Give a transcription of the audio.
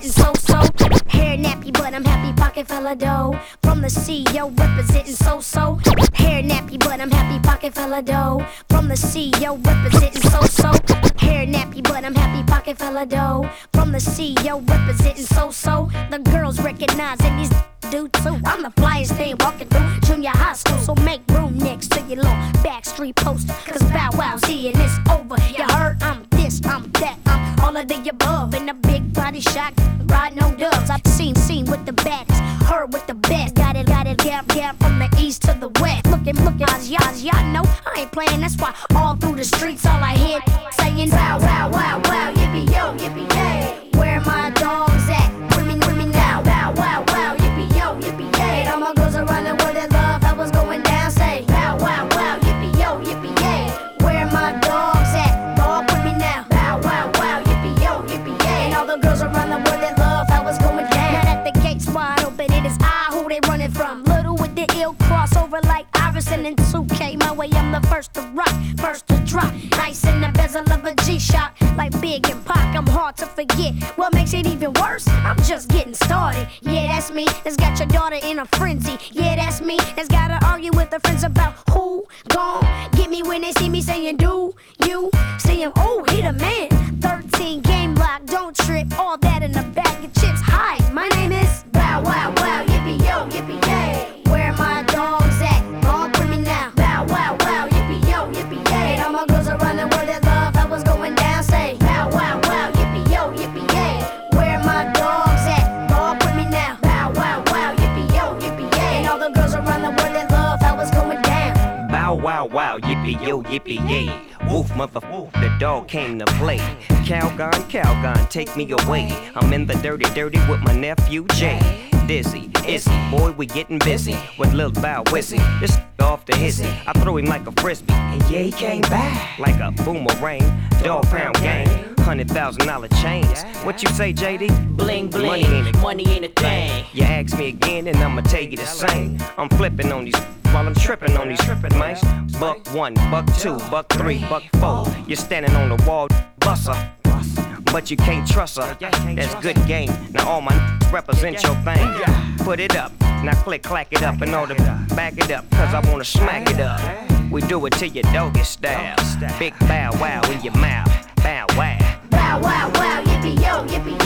representing so-so. Hair nappy, but I'm happy, pocket full of dough. From the CEO, representing so-so. Hair nappy, but I'm happy, pocket full of dough. From the CEO, representing so-so. Hair nappy, but I'm happy, pocket full of dough. From the CEO, representing so-so. The girls recognizing these do too. I'm the flyest thing walking through junior high school. So make room next to your little backstreet poster, cause Bow Wow's here and it's over. You heard I'm this, I'm that, I'm all of the above. In a big body shot, riding on dubs. I've seen with the baddest, heard with the best. Got it, gap from the east to the west. Looking, y'all know I ain't playing. That's why all through the streets all I hear saying wow, wow, wow, wow, yippee yo, yippee yay. Where my dogs at? Bring me now. Wow, wow, wow, yippee yo, yippee yay. All my girls around the world that love how was going down. Say wow, wow, wow, yippee yo, yippee yay. Where my dogs at? All bring me now. Wow, wow, wow, yippee yo, yippee yay. And all the girls around the world that love how was going down. Now that the gates wide open, it is I who they running from. Little with the ill crossover like Iverson and 2K. My way, I'm the first to rock, first to drop. Nice in the bezel of a G-Shock, like Big and Pac. I'm hard to forget. What makes it even worse? I'm just getting started. Yeah, that's me. That's got your daughter in a frenzy. Yeah, that's me. That's gotta argue with her friends about who gon' get me when they see me saying, do you see him? Oh, he the man. 13 game lock, don't trip. All that in a bag of chips. Hi, my name is Bow Wow Wow, yippee yo, yippee yay. Where my dogs at? All bring me now. Bow Wow Wow, yippee yo, yippee yay. And all my girls around the world that love how was going down. Say Bow Wow Wow, yippee yo, yippee yay. Where my dogs at? All bring me now. Bow Wow Wow, yippee yo, yippee yay. And all the girls around the world that love how was going down. Bow wow wow, yippee yo, yippee yay. Woof, mother, woof, the dog came to play. Calgon, take me away. I'm in the dirty with my nephew Jay. Dizzy, Izzy, boy, we getting busy with Lil Bow Wizzy. This off the hizzy, I threw him like a frisbee, and yeah, he came back like a boomerang. Dog pound gang, $100,000 chains. What you say, JD? Bling bling, money ain't a thing. You ask me again, and I'ma tell you the same. I'm flipping on these while I'm tripping on these mice. $1, $2, $3, $4. You're standing on the wall, busser. But you can't trust her, that's good game. Now all my represent your thing. Put it up, now click, clack it up in order to back it up, cause I wanna smack it up. We do it to your doggy style. Big bow wow in your mouth, bow wow. Bow wow wow, yippee yo, yippee